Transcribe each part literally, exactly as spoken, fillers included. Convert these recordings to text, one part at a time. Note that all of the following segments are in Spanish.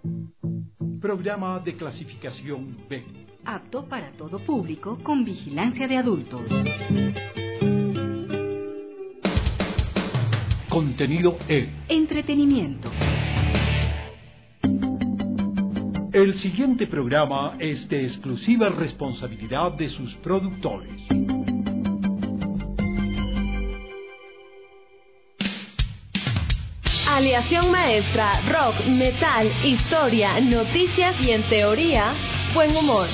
Programa de clasificación B. Apto para todo público con vigilancia de adultos. Contenido E. Entretenimiento. El siguiente programa es de exclusiva responsabilidad de sus productores. Aleación maestra, rock, metal, historia, noticias y en teoría, buen humor.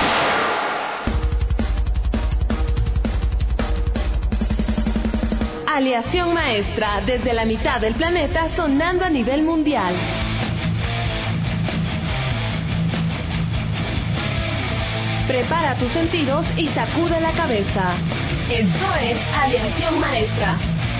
Aleación maestra, desde la mitad del planeta sonando a nivel mundial. Prepara tus sentidos y sacude la cabeza. Esto es Aleación maestra.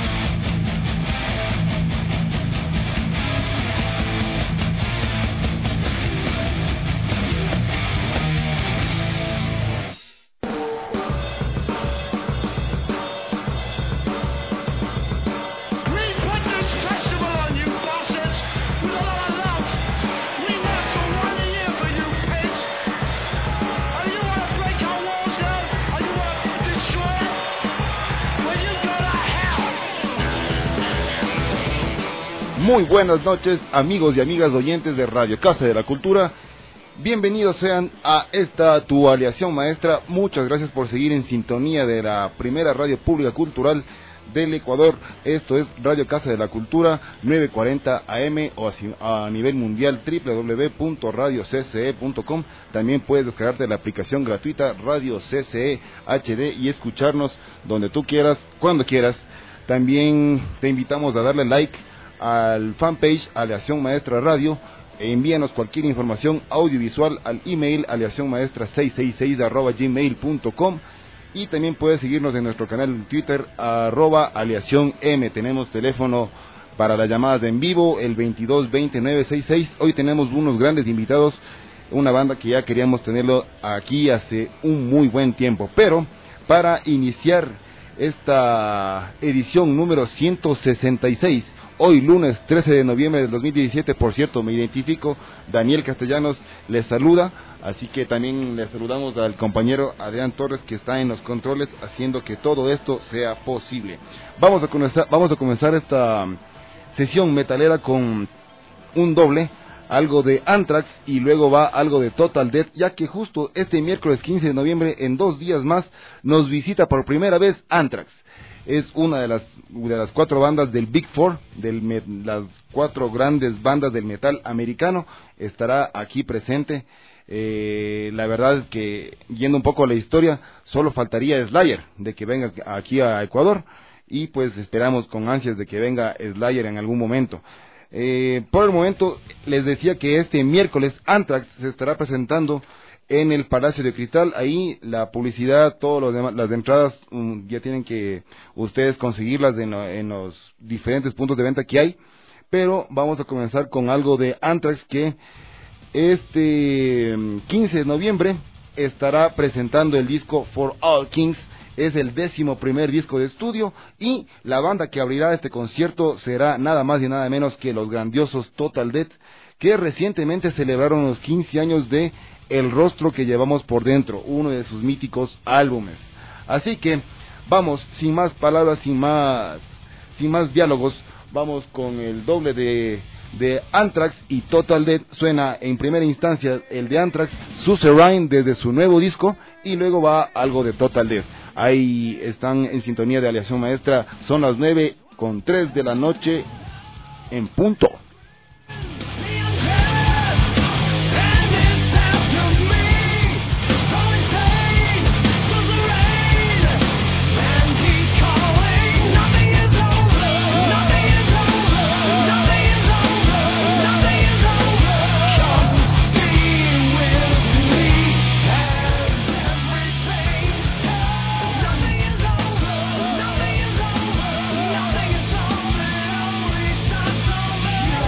Muy buenas noches, amigos y amigas oyentes de Radio Casa de la Cultura. Bienvenidos sean a esta tu Aleación maestra. Muchas gracias por seguir en sintonía de la primera radio pública cultural del Ecuador. Esto es Radio Casa de la Cultura, novecientos cuarenta A M o a nivel mundial doble u doble u doble u punto radio c c e punto com. También puedes descargarte la aplicación gratuita Radio C C E H D y escucharnos donde tú quieras, cuando quieras. También te invitamos a darle like al fanpage Aleación Maestra Radio. Envíanos cualquier información audiovisual al email aleacionmaestra seiscientos sesenta y seis arroba gmail punto com, y también puedes seguirnos en nuestro canal en Twitter arroba aleación m. Tenemos teléfono para las llamadas de en vivo, el veintidós veinte nueve sesenta y seis. Hoy tenemos unos grandes invitados, una banda que ya queríamos tenerlo aquí hace un muy buen tiempo, pero para iniciar esta edición número ciento sesenta y seis, hoy lunes trece de noviembre del dos mil diecisiete, por cierto, me identifico, Daniel Castellanos les saluda, así que también les saludamos al compañero Adrián Torres, que está en los controles haciendo que todo esto sea posible. Vamos a comenzar, vamos a comenzar esta sesión metalera con un doble, algo de Anthrax y luego va algo de Total Death, ya que justo este miércoles quince de noviembre, en dos días más, nos visita por primera vez Anthrax. Es una de las de las cuatro bandas del Big Four, de las cuatro grandes bandas del metal americano. Estará aquí presente. Eh, la verdad es que, yendo un poco a la historia, solo faltaría Slayer de que venga aquí a Ecuador, y pues esperamos con ansias de que venga Slayer en algún momento. Eh, por el momento les decía que este miércoles Anthrax se estará presentando en el Palacio de Cristal. Ahí la publicidad, todas los demás, las entradas um, ya tienen que ustedes conseguirlas en, en los diferentes puntos de venta que hay, pero vamos a comenzar con algo de Anthrax, que este quince de noviembre estará presentando el disco For All Kings. Es el décimo primer disco de estudio, y la banda que abrirá este concierto será nada más y nada menos que los grandiosos Total Death, que recientemente celebraron los quince años de El rostro que llevamos por dentro, uno de sus míticos álbumes. Así que vamos, sin más palabras, sin más, sin más diálogos, vamos con el doble de, de Anthrax y Total Death. Suena en primera instancia el de Anthrax, Suzerain, desde su nuevo disco, y luego va algo de Total Death. Ahí están en sintonía de Aleación Maestra. Son las nueve con tres de la noche en punto. Nothing is over, nothing is over.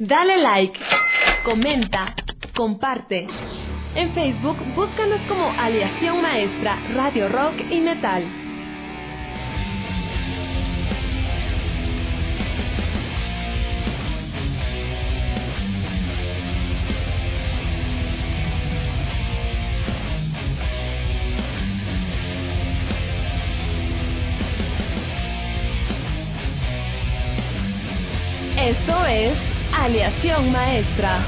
Dale like, comenta, comparte. En Facebook, búscanos como Aleación Maestra, Radio Rock y Metal. Esto es Aleación Maestra.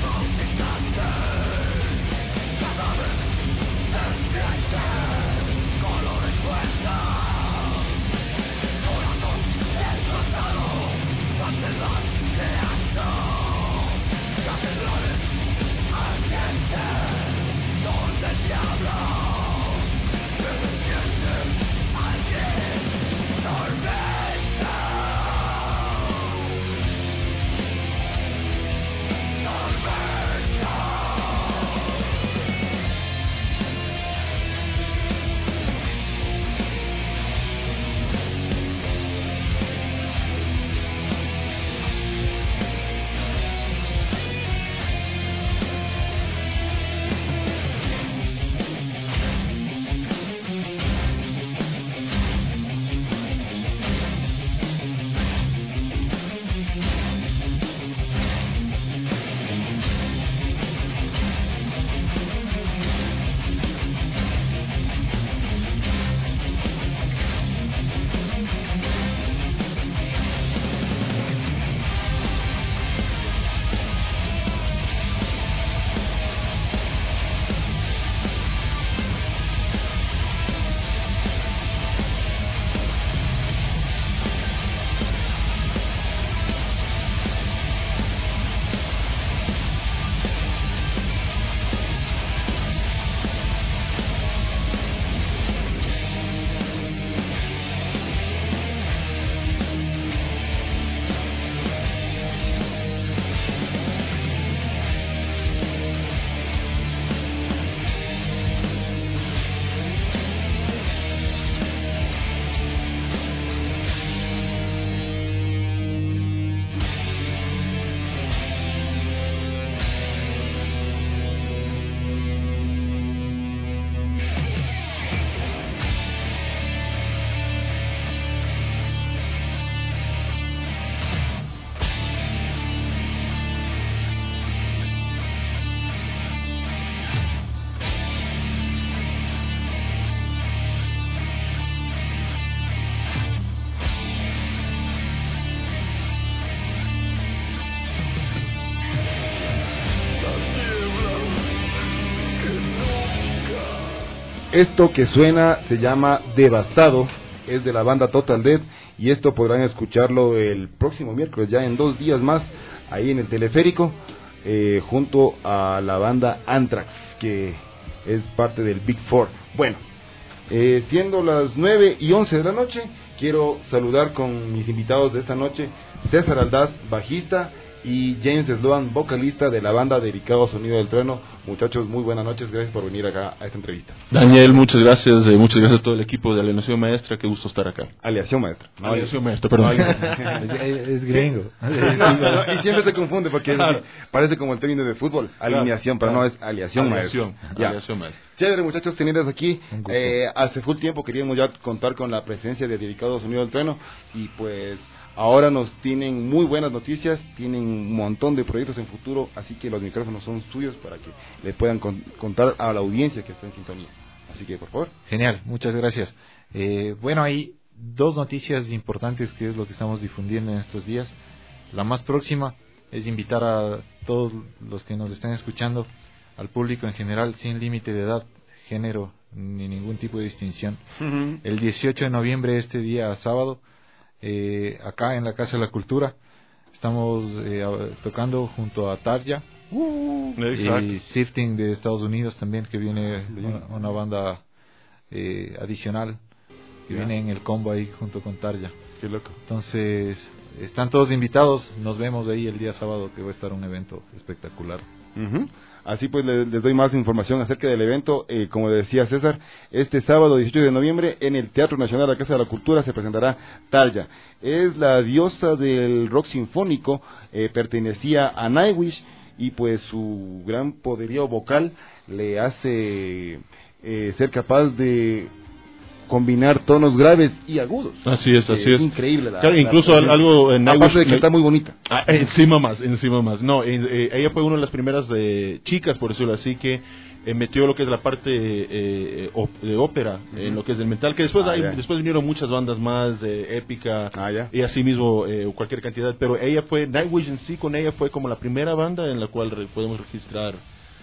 Esto que suena se llama Devastado, es de la banda Total Death, y esto podrán escucharlo el próximo miércoles, ya en dos días más, ahí en el Teleférico, eh, junto a la banda Anthrax, que es parte del Big Four. Bueno, eh, siendo las nueve y once de la noche, quiero saludar con mis invitados de esta noche, César Aldaz, bajista, y James Sloan, vocalista de la banda dedicado a Sonido del Trueno. Muchachos, muy buenas noches, gracias por venir acá a esta entrevista. Daniel, muchas gracias, eh, muchas gracias a todo el equipo de Aleación Maestra, qué gusto estar acá. Aleación Maestra. No, Aleación Maestra, perdón. es, es gringo. Y siempre se confunde porque claro. Parece como el término de fútbol, alineación, claro, pero claro. No es Aleación Maestra. Aleación Maestra. Chévere, muchachos, tenerlos aquí. Eh, hace full tiempo queríamos ya contar con la presencia de dedicado a Sonido del Trueno, y pues ahora nos tienen muy buenas noticias, tienen un montón de proyectos en futuro, así que los micrófonos son suyos para que le puedan con, contar a la audiencia que está en sintonía. Así que, por favor. Genial, muchas gracias. Eh, bueno, hay dos noticias importantes que es lo que estamos difundiendo en estos días. La más próxima es invitar a todos los que nos están escuchando, al público en general, sin límite de edad, género, ni ningún tipo de distinción. Uh-huh. El dieciocho de noviembre, este día sábado, Eh, acá en la Casa de la Cultura estamos eh, tocando junto a Tarja uh, y Sifting de Estados Unidos también, que viene una, una banda eh, adicional que yeah. viene en el combo ahí junto con Tarja. Qué loco. Entonces están todos invitados, nos vemos ahí el día sábado, que va a estar un evento espectacular. Uh-huh. Así pues les, les doy más información acerca del evento. Eh, como decía César, este sábado dieciocho de noviembre en el Teatro Nacional de la Casa de la Cultura se presentará Tarja. Es la diosa del rock sinfónico, eh, pertenecía a Nightwish y pues su gran poderío vocal le hace eh, ser capaz de combinar tonos graves y agudos. Así es, así eh, es. Increíble. La, claro, la, incluso la, algo en aparte Nightwish, de que está muy bonita. Ah, encima más, encima más. No, eh, eh, ella fue una de las primeras eh, chicas, por decirlo así, que eh, metió lo que es la parte eh, op- de ópera, uh-huh. en lo que es el metal, que después ah, hay, yeah. después vinieron muchas bandas más, eh, épica, ah, yeah. y así mismo eh, cualquier cantidad, pero ella fue, Nightwish en sí, con ella fue como la primera banda en la cual re- podemos registrar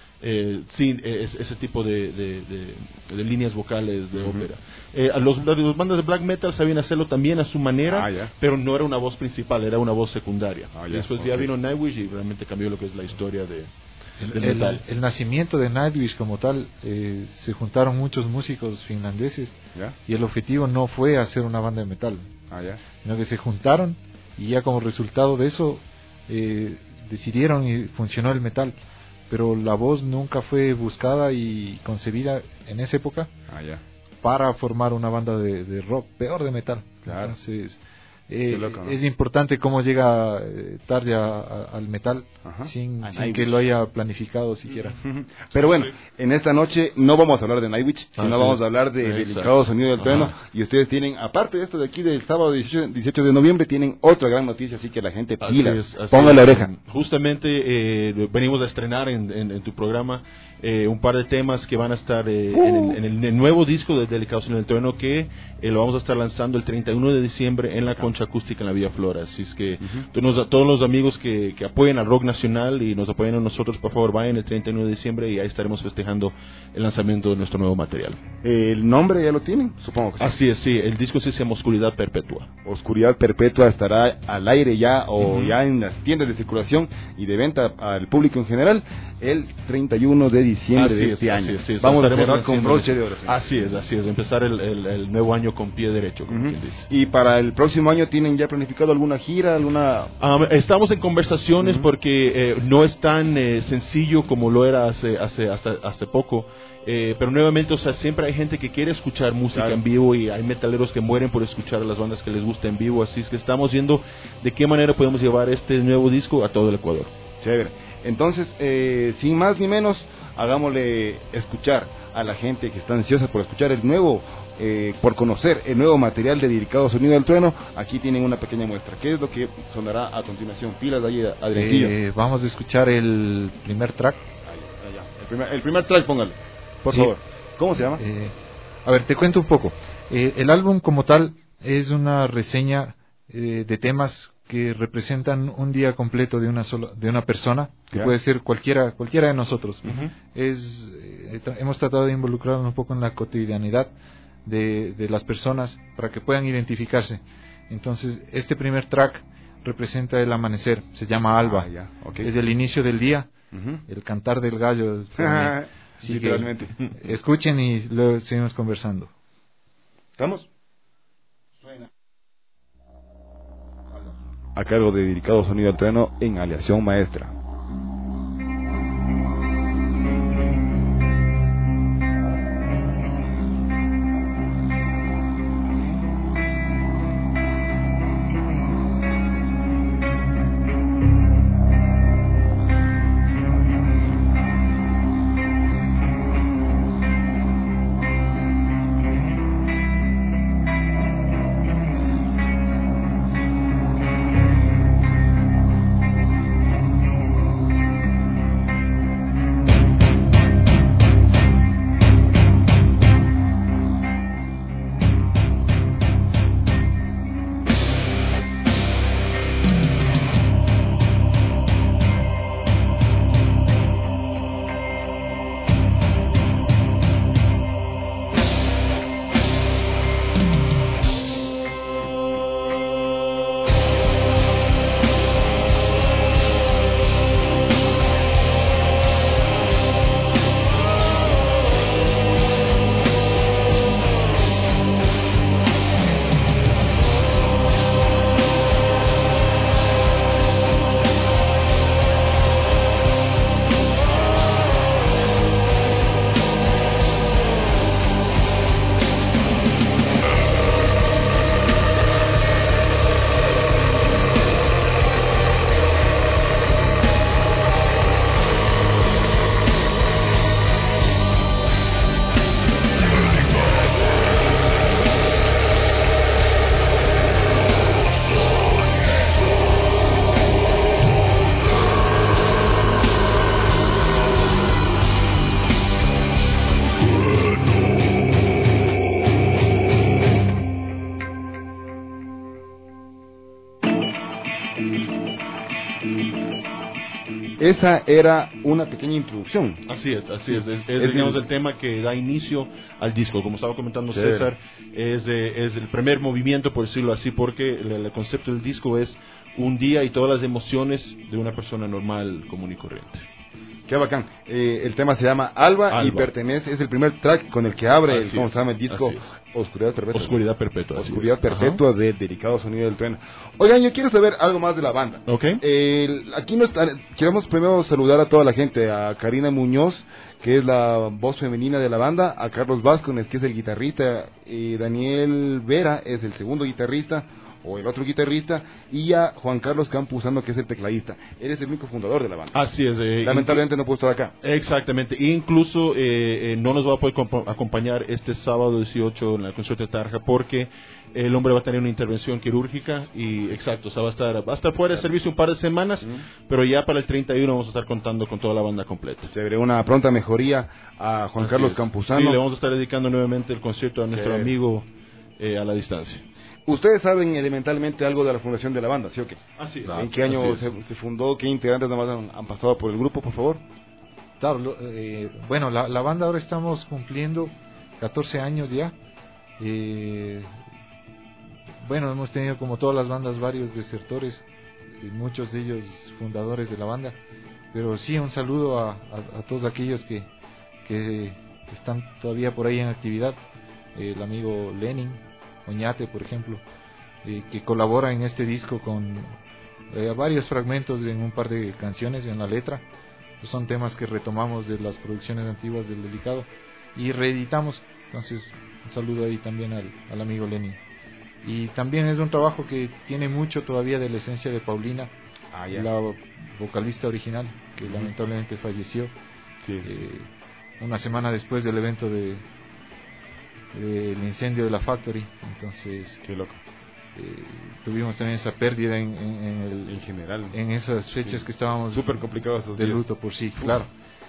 Eh, sí, es, ese tipo de, de, de, de líneas vocales de uh-huh. ópera. Eh, a los, los bandas de black metal sabían hacerlo también a su manera, ah, yeah. pero no era una voz principal, era una voz secundaria. Ah, y yeah. después okay. ya vino Nightwish y realmente cambió lo que es la historia de, el, del el, metal. El nacimiento de Nightwish como tal, eh, se juntaron muchos músicos finlandeses yeah. y el objetivo no fue hacer una banda de metal, ah, yeah. sino que se juntaron y ya como resultado de eso eh, decidieron y funcionó el metal. Pero la voz nunca fue buscada y concebida en esa época ah, yeah. para formar una banda de, de rock, peor de metal. Claro. Entonces, eh, loco, ¿no? es importante cómo llega eh, Tarja al metal Ajá. sin, a sin que lo haya planificado siquiera. Pero bueno, en esta noche no vamos a hablar de Nightwish, sino ah, vamos sí. a hablar de Exacto. Delicado Sonido del Trueno. Ajá. Y ustedes tienen, aparte de esto de aquí del sábado dieciocho de noviembre, tienen otra gran noticia, así que la gente pilas, ponga la oreja. Justamente eh, venimos a estrenar en, en, en tu programa eh, un par de temas que van a estar eh, uh. en, el, en, el, en el nuevo disco de Delicado Sonido del Trueno, que eh, lo vamos a estar lanzando el treinta y uno de diciembre en la Concha Acústica en la Villa Flora. Así es que uh-huh. todos, todos los amigos que, que apoyen al rock nacional y nos apoyen a nosotros, por favor vayan el treinta y uno de diciembre y ahí estaremos festejando el lanzamiento de nuestro nuevo material. ¿El nombre ya lo tienen? Supongo que sí. Así es, sí, el disco se llama Oscuridad Perpetua. Oscuridad Perpetua estará al aire ya o uh-huh. ya en las tiendas de circulación y de venta al público en general el treinta y uno de diciembre así de es, este año. Es, es, vamos a cerrar con broche de oro. Así es, así es, empezar el, el, el nuevo año con pie derecho, como uh-huh. quien dice. ¿Y para el próximo año tienen ya planificado alguna gira, alguna...? Um, estamos en conversaciones uh-huh. porque eh, no es tan eh, sencillo como lo era hace hace hace, hace poco, eh, pero nuevamente, o sea, siempre hay gente que quiere escuchar música claro. en vivo y hay metaleros que mueren por escuchar a las bandas que les gusta en vivo, así es que estamos viendo de qué manera podemos llevar este nuevo disco a todo el Ecuador. Chévere. Entonces, eh, sin más ni menos, hagámosle escuchar a la gente que está ansiosa por escuchar el nuevo, eh, por conocer el nuevo material de Delicado Sonido del Trueno. Aquí tienen una pequeña muestra. ¿Qué es lo que sonará a continuación? Pilas de ahí, Adriancillo. Eh, vamos a escuchar el primer track. Ahí, allá. El, primer, el primer track, póngale, por sí. favor. ¿Cómo se llama? Eh, a ver, te cuento un poco. Eh, el álbum como tal es una reseña eh, de temas que representan un día completo de una sola, de una persona, que yeah. puede ser cualquiera cualquiera de nosotros. Uh-huh. Es eh, tra- hemos tratado de involucrarnos un poco en la cotidianidad de, de las personas para que puedan identificarse. Entonces, este primer track representa el amanecer, se llama Alba. Ah, yeah. Okay. Es el inicio del día, uh-huh. el cantar del gallo. Sí, literalmente. Escuchen y luego seguimos conversando. ¿Estamos? Suena. A cargo de Delicado Sonido del Trueno en Aleación Maestra. esa era una pequeña introducción. Así es, así es. Es, es, Es digamos, el- el tema que da inicio al disco. Como estaba comentando Sí. César, es, eh, es el primer movimiento, por decirlo así, porque el, el concepto del disco es un día y todas las emociones de una persona normal, común y corriente. Qué bacán. Eh, el tema se llama Alba, y Alba. pertenece, es el primer track con el que abre, el, Así ¿cómo es, se llama el disco? así es. Oscuridad Perpetua. Oscuridad Perpetua. así Oscuridad es. Perpetua del delicado sonido del trueno. Oigan, yo quiero saber algo más de la banda. Ajá. Ok. Eh, aquí nos, queremos primero saludar a toda la gente, a Karina Muñoz, que es la voz femenina de la banda, a Carlos Vázquez, que es el guitarrista, y Daniel Vera es el segundo guitarrista, o el otro guitarrista, y a Juan Carlos Campuzano, que es el tecladista. Eres el único fundador de la banda. Así es. eh, Lamentablemente no puedo estar acá. Exactamente, incluso eh, eh, no nos va a poder compo- acompañar este sábado dieciocho en el concierto de Tarja porque el hombre va a tener una intervención quirúrgica y exacto, o sea, va a estar va a estar fuera de servicio un par de semanas, Ujú. pero ya para el treinta y uno vamos a estar contando con toda la banda completa. Se verá una pronta mejoría a Juan Así Carlos es. Campuzano. Sí, le vamos a estar dedicando nuevamente el concierto a nuestro Sí. amigo eh, a la distancia. Ustedes saben elementalmente algo de la fundación de la banda, ¿sí o qué? Así es. ¿En qué año Así es. se, se fundó? ¿Qué integrantes nada más han, han pasado por el grupo, por favor? Claro, lo- eh, bueno, la, la banda ahora estamos cumpliendo catorce años ya. Eh, bueno, hemos tenido como todas las bandas varios desertores, y muchos de ellos fundadores de la banda. Pero sí, un saludo a, a- a todos aquellos que, que están todavía por ahí en actividad. Eh, el amigo Lenin, Oñate, por ejemplo, eh, que colabora en este disco con eh, varios fragmentos en un par de canciones en la letra. Son temas que retomamos de las producciones antiguas del Delicado y reeditamos. Entonces, un saludo ahí también al, al amigo Lenin. Y también es un trabajo que tiene mucho todavía de la esencia de Paulina, Ah, la vocalista original, que lamentablemente falleció Sí, sí. eh, una semana después del evento de del incendio de la Factory. Entonces, Qué loco. eh, tuvimos también esa pérdida en, en, en el- En general. en esas fechas Sí. que estábamos Súper complicado esos de días. luto por sí, claro.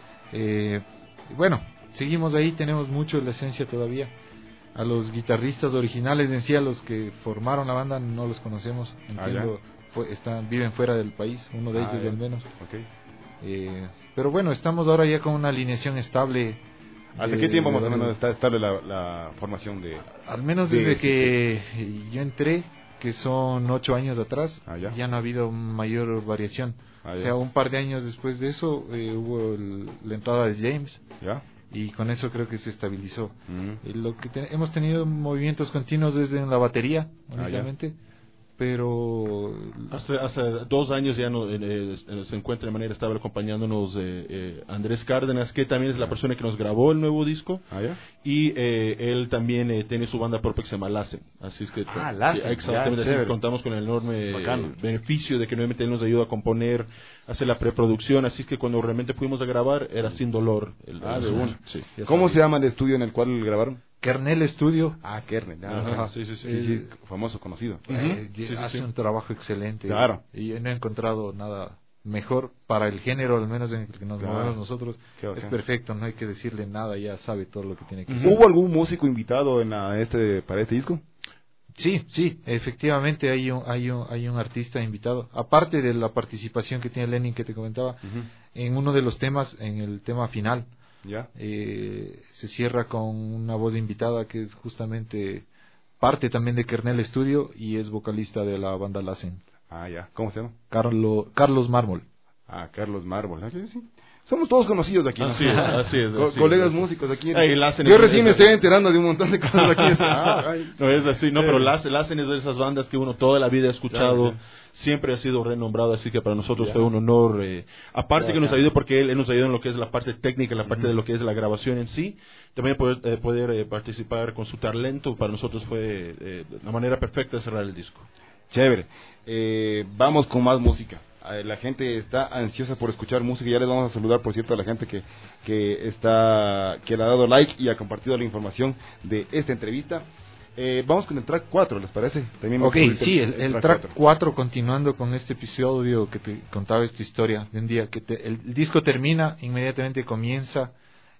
Eh, y bueno, seguimos ahí, tenemos mucho de la esencia todavía. A los guitarristas originales en sí, a los que formaron la banda, no los conocemos. Entiendo, fue- están, viven fuera del país, uno de Ah, ellos ya. al menos. Ok. Eh, pero bueno, estamos ahora ya con una alineación estable. ¿Hace de- qué tiempo más de- o menos está estable la, la formación de...? Al menos de- desde que yo entré, que son ocho años atrás, Ah, ya. ya no ha habido mayor variación. Ah, O ya. sea, un par de años después de eso eh, hubo el- la entrada de James ¿Ya? y con eso creo que se estabilizó. Ujú. Eh, Lo que te- hemos tenido movimientos continuos desde en la batería, Ah, ya. únicamente, pero Hace, hace dos años ya no, eh, eh, se encuentra de manera estable acompañándonos eh, eh, Andrés Cárdenas, que también es la persona que nos grabó el nuevo disco. ¿Ah, ya? Y eh, él también eh, tiene su banda propia que se llama Lassen. Así es que Ah, Lassen, sí, exactamente, ya, así que chévere. contamos con el enorme Bacano. eh, beneficio de que nuevamente él nos ayuda a componer, a hacer la preproducción. Así es que cuando realmente fuimos a grabar era sin dolor. El, Ah, el- de una. sí. ¿Cómo se llama el estudio en el cual grabaron? Kernel Studio Ah, Kernel. Ah, Ajá, ajá. sí, sí, sí. Sí, sí, famoso, conocido. eh, Sí, sí, hace sí. un trabajo excelente. Claro. Y no he encontrado nada mejor para el género, al menos en el que nos Claro. movemos nosotros. Qué Es bacán. perfecto, no hay que decirle nada, ya sabe todo lo que tiene que Ujú. hacer. ¿Hubo algún músico invitado en la- este para este disco? Sí, sí, efectivamente hay un, hay un, hay un artista invitado. Aparte de la participación que tiene Lenin que te comentaba, en uno de los temas, en el tema final, ¿Ya? eh, se cierra con una voz invitada que es justamente parte también de Kernel Studio y es vocalista de la banda Lassen, Ah, ya. ¿Cómo se llama? Carlo, Carlos Mármol. Ah, Carlos Mármol. Ah, sí, sí. Somos todos conocidos de aquí, ¿no? Así es, así es, Co- así es, colegas así es. músicos aquí. Ay, Lassen Yo es- recién me es- estoy enterando de un montón de cosas aquí. Ah, ay. No es así, no, Sí. pero Lassen, Lassen es de esas bandas que uno toda la vida ha escuchado, Claro, sí. siempre ha sido renombrado, así que para nosotros Ya. fue un honor. Eh, aparte Ya, que nos ya. ayudó porque él, él nos ayudó en lo que es la parte técnica, la parte Ujú. de lo que es la grabación en sí, también poder, eh, poder eh, participar con su talento, para nosotros fue eh, la manera perfecta de cerrar el disco. Chévere. Eh, vamos con más música. Eh, La gente está ansiosa por escuchar música. Ya les vamos a saludar, por cierto, a la gente que, que está que le ha dado like y ha compartido la información de esta entrevista. Eh, vamos con el track cuatro, ¿les parece? También Ok, vamos con sí, el, el track cuatro. cuatro, continuando con este episodio que te contaba esta historia de un día, que te- el disco termina, inmediatamente comienza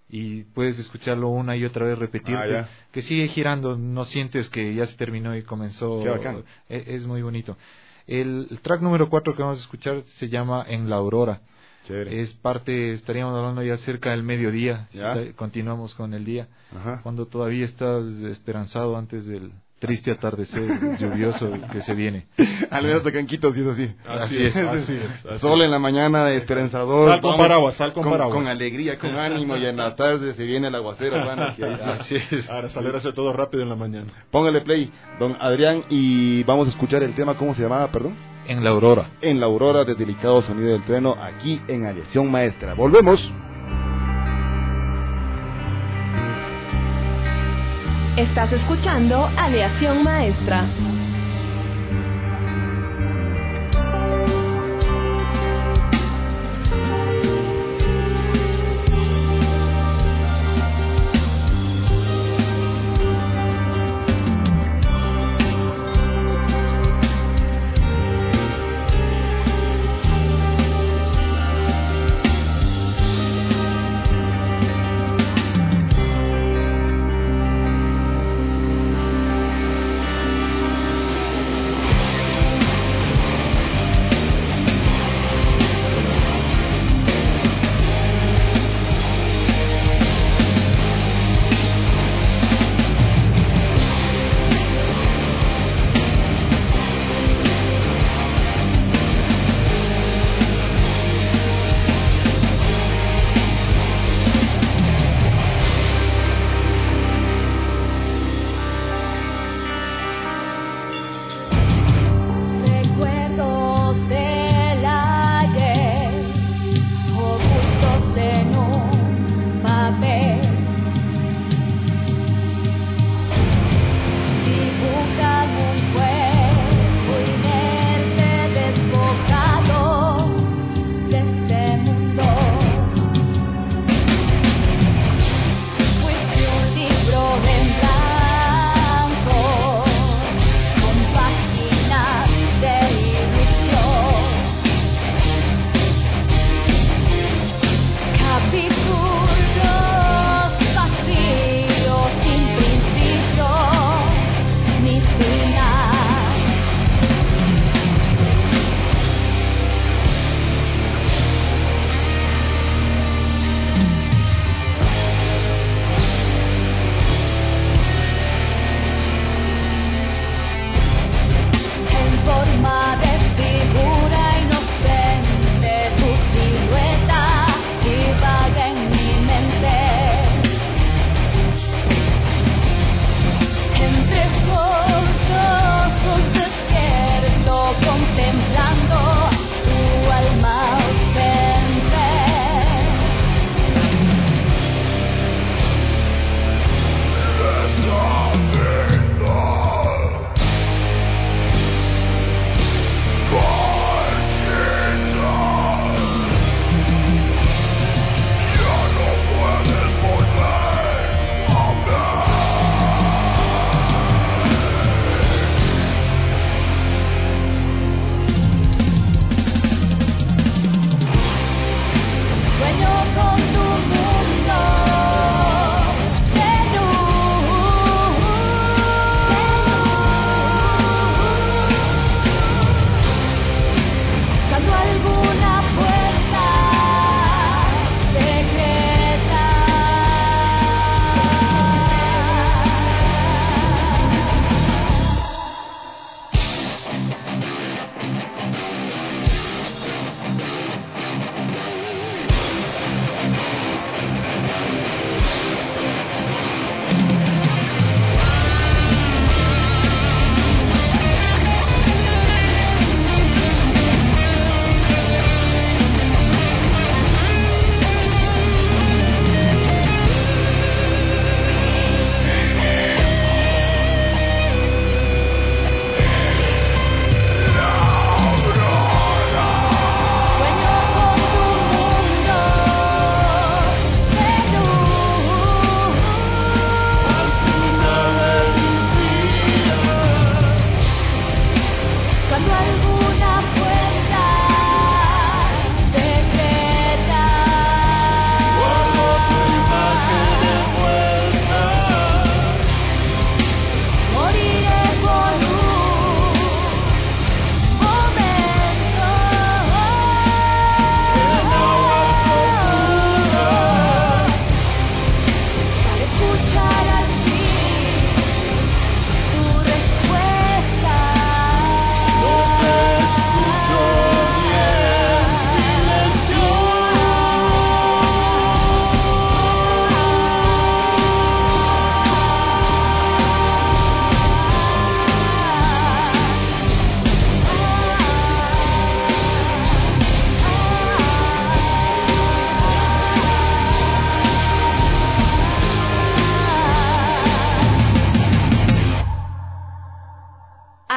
y puedes escucharlo una y otra vez repetirte, Ah, ya. que sigue girando, no sientes que ya se terminó y comenzó. Qué bacán. Es, es muy bonito. El, el track número cuatro que vamos a escuchar se llama En la Aurora. Chévere. Es parte, estaríamos hablando ya cerca del mediodía, si ¿Ya? está- continuamos con el día, Ajá. cuando todavía estás esperanzado antes del triste atardecer lluvioso que se viene. Al menos acá en Quito sí es así. Así es, así es. así Sol es. en la mañana, esperanzador. Sal con vamos, paraguas, sal con paraguas. Con alegría, con ánimo, y en la tarde se viene el aguacero, hermano. Que ahí sí. Así es. Ahora salir a hacer todo rápido en la mañana. Póngale play, don Adrián, y vamos a escuchar el tema, ¿cómo se llamaba, perdón? En la aurora. En la aurora del delicado sonido del trueno, aquí en Aleación Maestra. Volvemos. Estás escuchando Aleación Maestra. Thank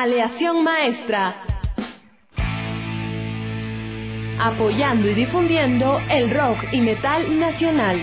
Aleación Maestra. Apoyando y difundiendo el rock y metal nacional.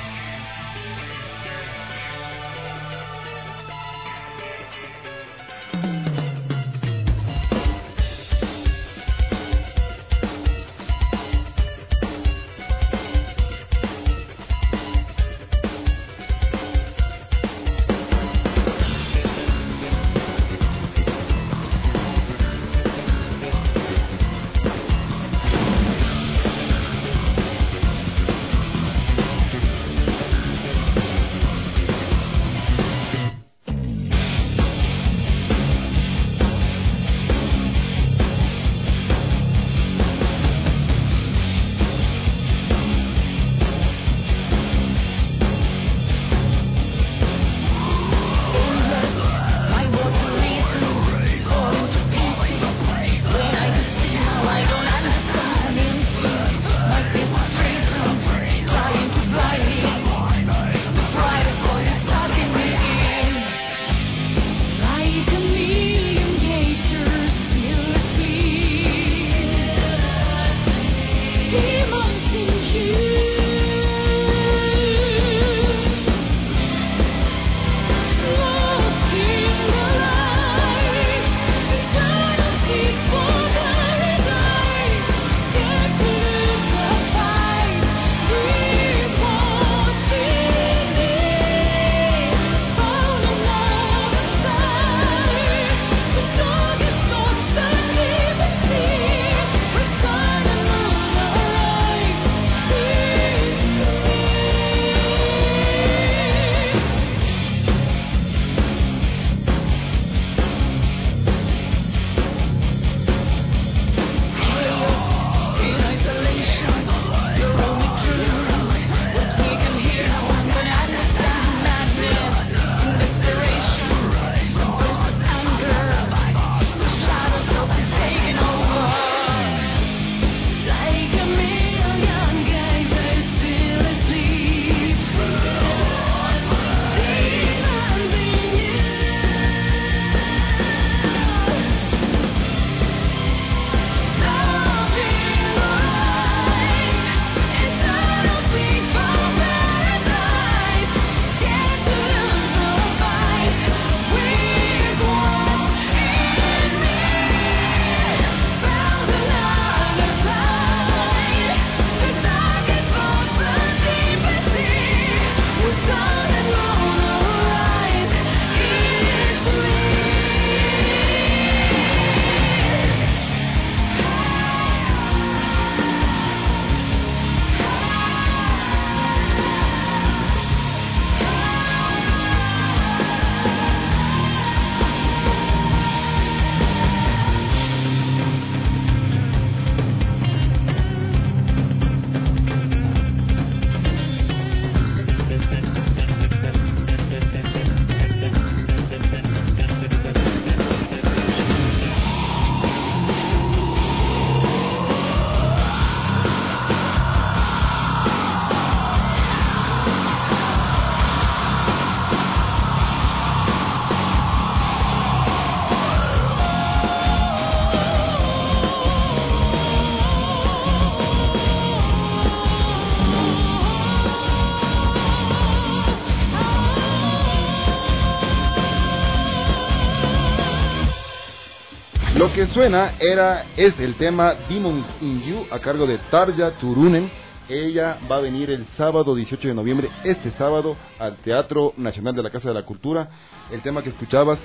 Lo que suena era es el tema Demons in You a cargo de Tarja Turunen. Ella va a venir el sábado dieciocho de noviembre, este sábado, al Teatro Nacional de la Casa de la Cultura. El tema que escuchabas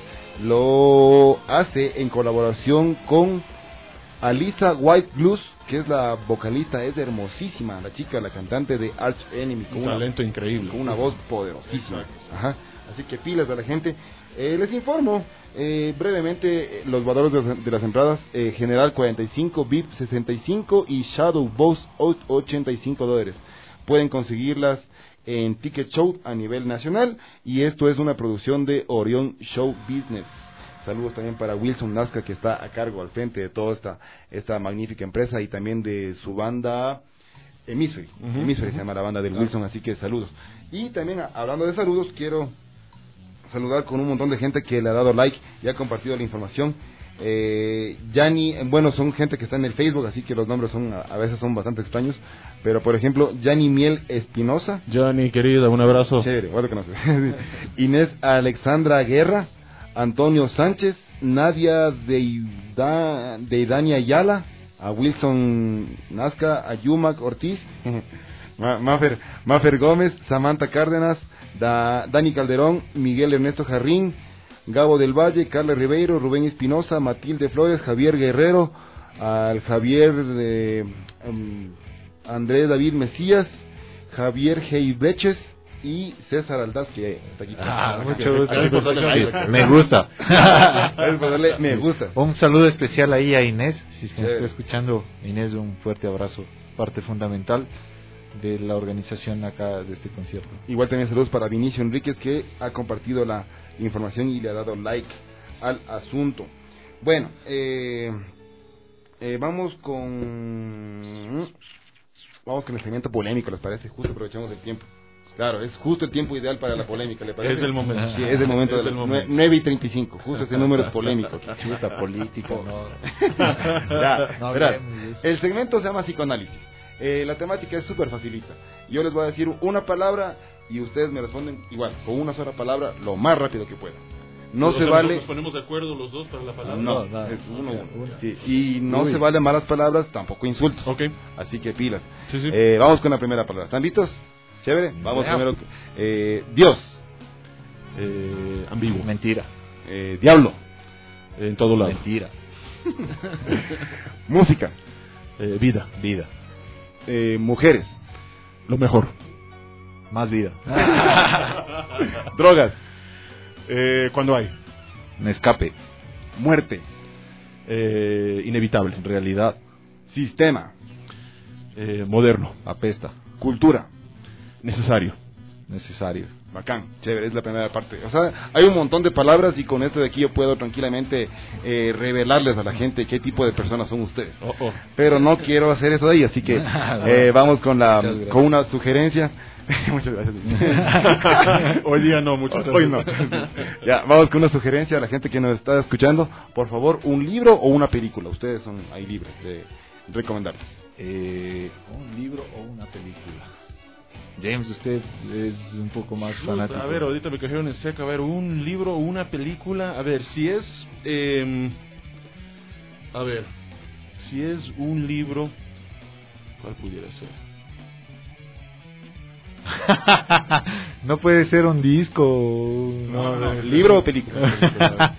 lo hace en colaboración con Alisa White Blues, que es la vocalista, es hermosísima, la chica, la cantante de Arch Enemy, con un una, talento increíble, con una voz poderosísima. Exacto. Ajá. Así que pilas a la gente. Eh, les informo eh, brevemente los valores de, de las entradas. eh, General cuarenta y cinco, V I P sesenta y cinco y Shadow Boss ochenta y cinco dólares. Pueden conseguirlas en Ticket Show a nivel nacional, y esto es una producción de Orion Show Business. Saludos también para Wilson Nazca, que está a cargo al frente de toda esta, esta magnífica empresa, y también de su banda Hemisphere. Uh-huh, Hemisphere uh-huh. se llama la banda del Wilson, así que saludos. Y también, hablando de saludos, quiero saludar con un montón de gente que le ha dado like y ha compartido la información. Eh, Yanni, bueno, son gente que está en el Facebook, así que los nombres son a veces son bastante extraños. Pero, por ejemplo, Yanni Miel Espinosa. Yanni, querida, un abrazo. Chévere, vos lo conoces. Inés Alexandra Guerra, Antonio Sánchez, Nadia Deida, Deidania Ayala, a Wilson Nazca, a Yumac Ortiz, Mafer, Mafer Gómez, Samantha Cárdenas, da, Dani Calderón, Miguel Ernesto Jarrín, Gabo del Valle, Carla Ribeiro, Rubén Espinosa, Matilde Flores, Javier Guerrero, al Javier de... Um, Andrés David Mesías, Javier Heibeches y César Aldaz, que está aquí. Ah, mucho gusto. Sí, me gusta. me gusta. Un saludo especial ahí a Inés, si se Sí. está escuchando. Inés, un fuerte abrazo, parte fundamental de la organización acá de este concierto. Igual también saludos para Vinicio Enríquez, que ha compartido la información y le ha dado like al asunto. Bueno, eh, eh, vamos con... Vamos con el segmento polémico, ¿les parece? Justo aprovechamos el tiempo. Claro, es justo el tiempo ideal para la polémica, ¿le parece? Es el momento. Sí, es el momento. Es de el la- momento. nueve y treinta y cinco, justo ese número es polémico. Chuta político, no. Ya, No verás, hablemos de eso. el segmento se llama psicoanálisis. Eh, la temática es súper facilita. Yo les voy a decir una palabra y ustedes me responden igual, con una sola palabra, lo más rápido que puedan. No O se sea, vale... ¿Nos ponemos de acuerdo los dos para la palabra? No, No, es uno, no. uno. Sí, y no Uy. se valen malas palabras, tampoco insultos. Ok. Así que pilas. Sí, sí. Eh, vamos con la primera palabra. ¿Están listos? Chévere. Vamos Veamos. primero. Eh, Dios. Eh, ambiguo. Mentira. Eh, diablo. En todo lado. Mentira. Música. Eh, vida. Vida. Eh, mujeres. Lo mejor. Más vida. Drogas. Eh, cuando hay. Me escape. Muerte. Eh, inevitable. Realidad. Sistema. Eh, moderno. Apesta. Cultura. Necesario. Necesario. Bacán, chévere, es la primera parte. O sea, hay un montón de palabras y con esto de aquí yo puedo tranquilamente eh, revelarles a la gente qué tipo de personas son ustedes. Oh, oh. Pero no quiero hacer eso de ahí, así que eh, vamos con la Muchas gracias. con una sugerencia. Muchas gracias. Hoy día no, muchas gracias. Hoy no. Ya, vamos con una sugerencia a la gente que nos está escuchando. Por favor, un libro o una película. Ustedes son ahí libres de recomendarles. Eh, un libro o una película. James, usted es un poco más fanático. A ver, ahorita me cogieron en seco. A ver, un libro o una película. A ver, si es... eh, a ver, si es un libro... ¿Cuál pudiera ser? No puede ser un disco. No, no, ¿libro o película?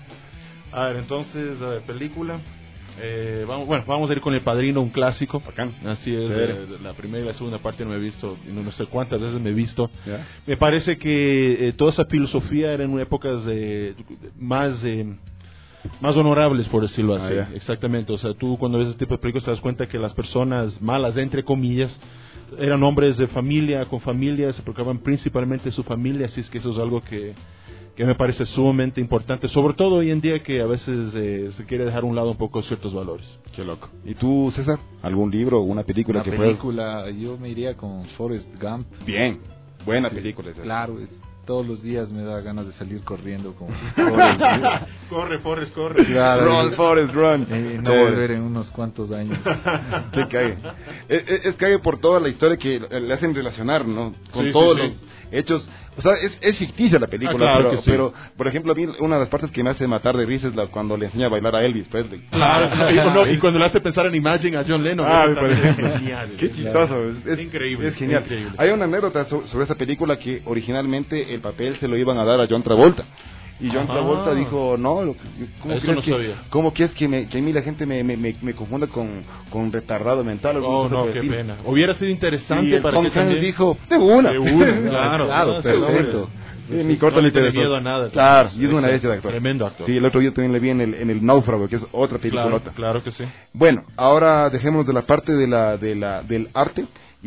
A ver, entonces, a ver, película. Eh, vamos, bueno, vamos a ir con El Padrino, un clásico. Bacán. Así es, Chévere. eh, la primera y la segunda parte no me he visto, no, no sé cuántas veces me he visto. ¿Ya? Me parece que eh, toda esa filosofía era en épocas de, más eh, más honorables, por decirlo así. Ah, ya. Exactamente, o sea, tú cuando ves ese tipo de películas te das cuenta que las personas malas, entre comillas, eran hombres de familia, con familia, se preocupaban principalmente de su familia, así es que eso es algo que, que me parece sumamente importante, sobre todo hoy en día que a veces eh, se quiere dejar a un lado un poco ciertos valores. Qué loco. ¿Y tú, César? ¿Algún libro o una película Una que puedas- película, yo me iría con Forrest Gump. Bien, buena Sí, película. César. Claro, es, todos los días me da ganas de salir corriendo con Forrest Gump. Corre, Forrest, corre. Claro, Run, y- Forrest, run. y no Chévere. volver en unos cuantos años. Qué cague. Es, es, es cague por toda la historia que le hacen relacionar, ¿no? Con Sí, todos sí, sí. los hechos. O sea, es, es ficticia la película, Ah, claro pero, que sí. pero, por ejemplo, a mí una de las partes que me hace matar de risa es la, cuando le enseña a bailar a Elvis Presley. Claro, y, no, y cuando le hace pensar en Imagine a John Lennon, Ah, eso por también es ejemplo. genial. Qué chistoso. Es, es- Increíble, Es genial. increíble. Hay una anécdota so- sobre esa película que originalmente el papel se lo iban a dar a John Travolta. Y John Ah. Travolta dijo, no, lo que- ¿cómo Eso crees no que, sabía. ¿cómo quieres que, me, que a mí la gente me, me, me, me confunda con, con retardado mental? o alguna Oh, cosa no, por el qué estilo? pena. Hubiera sido interesante Y el para Tom que Hanks también... dijo, de una. De una, claro. Claro, Ah, perfecto. Sí, mi corto No le ni tiene te miedo a nada. Claro, y es Exacto. una bestia de actor. Tremendo actor. Sí, el otro día también le vi en el, en el Náufrago, que es otra peliculota. Claro, claro que sí. Bueno, ahora dejémonos de la parte de la, de la, del arte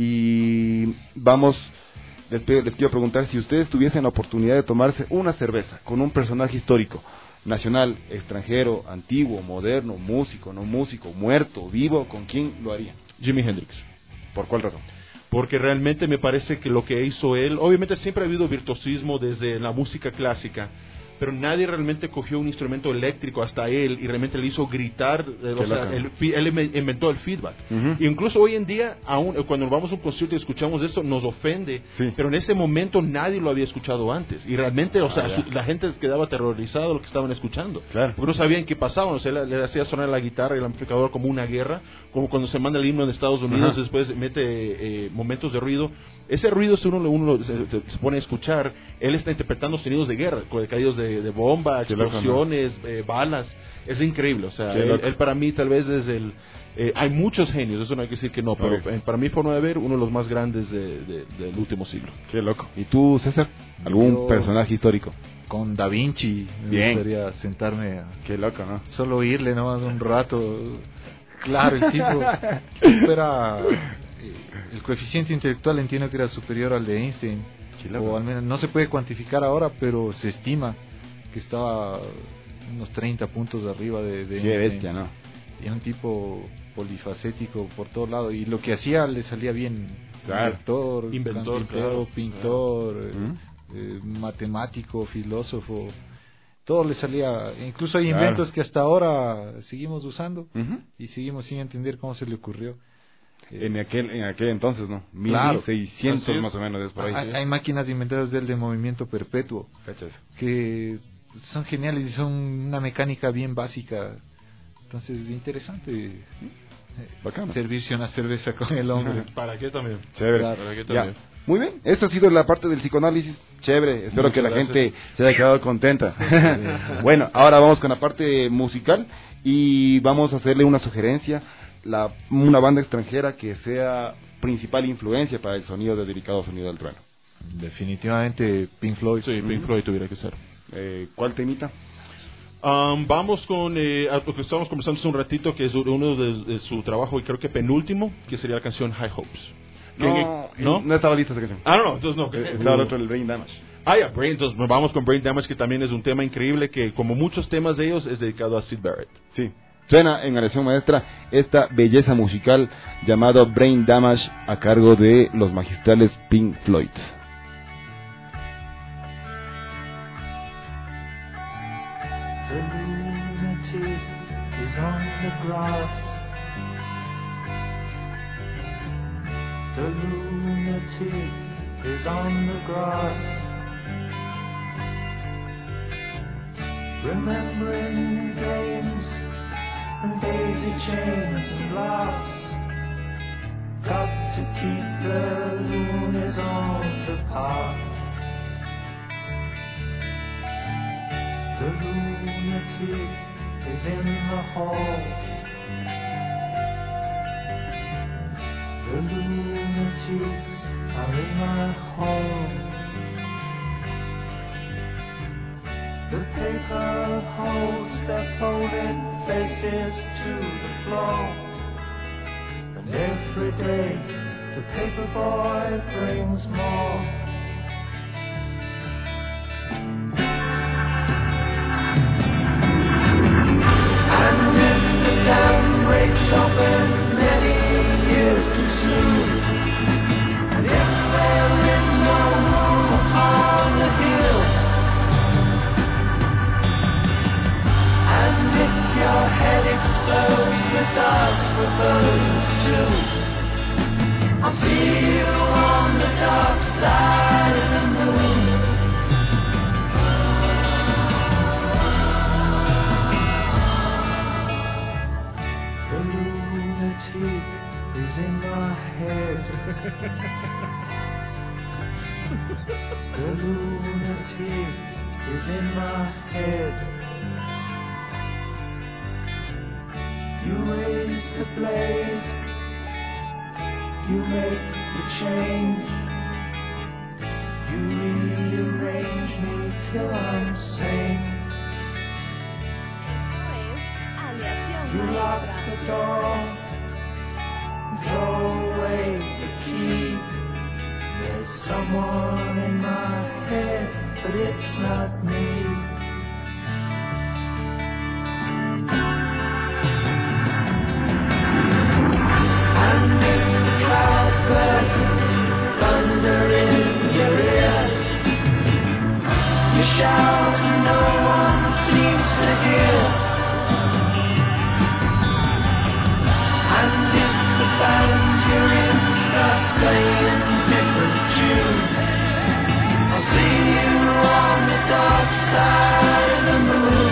y vamos, les, pe- les quiero preguntar si ustedes tuviesen la oportunidad de tomarse una cerveza con un personaje histórico, nacional, extranjero, antiguo, moderno, músico, no músico, muerto, vivo, ¿con quién lo harían? Jimi Hendrix. ¿Por cuál razón? Porque realmente me parece que lo que hizo él, obviamente siempre ha habido virtuosismo desde la música clásica, pero nadie realmente cogió un instrumento eléctrico hasta él y realmente le hizo gritar, eh, o sea, el, él inventó el feedback. Uh-huh. Y incluso hoy en día, aún, cuando vamos a un concierto y escuchamos eso, nos ofende, sí. pero en ese momento nadie lo había escuchado antes, y realmente, o sea, ah, su, la gente quedaba aterrorizada de lo que estaban escuchando, claro. porque no sabían qué pasaba, o sea, le, le hacía sonar la guitarra y el amplificador como una guerra, como cuando se manda el himno de Estados Unidos, uh-huh. después mete eh, momentos de ruido. Ese ruido, si uno, uno se, se pone a escuchar, él está interpretando sonidos de guerra, caídos de, de bomba, explosiones, loco, ¿no? eh, balas. Es increíble, o sea, él, él para mí tal vez es el... Eh, hay muchos genios, eso no hay que decir que no, pero okay. para mí, forma de ver, uno de los más grandes de, de, del último siglo. Qué loco. ¿Y tú, César? ¿Algún Yo, personaje histórico? Con Da Vinci, me Bien. gustaría sentarme a... Qué loco, ¿no? Solo oírle nomás un rato. Claro, el tipo era... El coeficiente intelectual entiendo que era superior al de Einstein, o al menos no se puede cuantificar ahora, pero se estima que estaba unos treinta puntos arriba de, de Qué Einstein. Bestia, ¿no? Y era un tipo polifacético por todos lados, y lo que hacía le salía bien. Claro. Inventor, Inventor, claro, pintor, claro. Eh, eh, matemático, filósofo, todo le salía. Incluso hay inventos claro. que hasta ahora seguimos usando uh-huh. y seguimos sin entender cómo se le ocurrió. En aquel, en aquel entonces, ¿no? Claro. mil seiscientos más o menos es por ahí. Hay, hay máquinas inventadas de él de movimiento perpetuo. ¿Cachas? Que son geniales y son una mecánica bien básica. Entonces, interesante. Bacano. Servirse una cerveza con el hombre. ¿Para qué también? Chévere. Claro. ¿Para qué también? Ya. Muy bien, eso ha sido la parte del psicoanálisis. Chévere, espero Muchas que la gracias. gente se haya quedado contenta. Bueno, ahora vamos con la parte musical y vamos a hacerle una sugerencia. La, una banda extranjera que sea principal influencia para el sonido del delicado sonido del trueno. Definitivamente Pink Floyd. Sí, Pink Floyd tuviera que ser. Eh, ¿Cuál temita? Um, vamos con eh, lo que estábamos conversando hace un ratito, que es uno de, de su trabajo y creo que penúltimo, que sería la canción High Hopes. No, ¿no? no estaba lista esa canción. Ah, no, no, entonces no. Eh, estaba el otro, el Brain Damage. Ah, ya, Brain, entonces vamos con Brain Damage, que también es un tema increíble, que como muchos temas de ellos es dedicado a Syd Barrett. Sí. Suena en Aleación Maestra esta belleza musical llamado Brain Damage a cargo de los magistrales Pink Floyd. The lunatic is on the grass. The lunatic is on the grass. Remembering games and daisy chains and laughs. Got to keep the loonies on the path. The lunatic is in the hall. The lunatics are in my hall. The paper holds their folded faces to the floor. And every day the paper boy brings more. And if the dam breaks open many years too soon, and if there is no room on the hill, and if your head explodes without proposed too, I'll see you on the dark side of the moon. The lunatic is in my head. The lunatic is in my head. You raise the blade, you make the change, you rearrange me till I'm sane. You lock the door, throw away the key. There's someone in my head, but it's not me. Thunder in your ear. You shout and no one seems to hear. And if the band you're in starts playing different tunes, I'll see you on the dark side of the moon.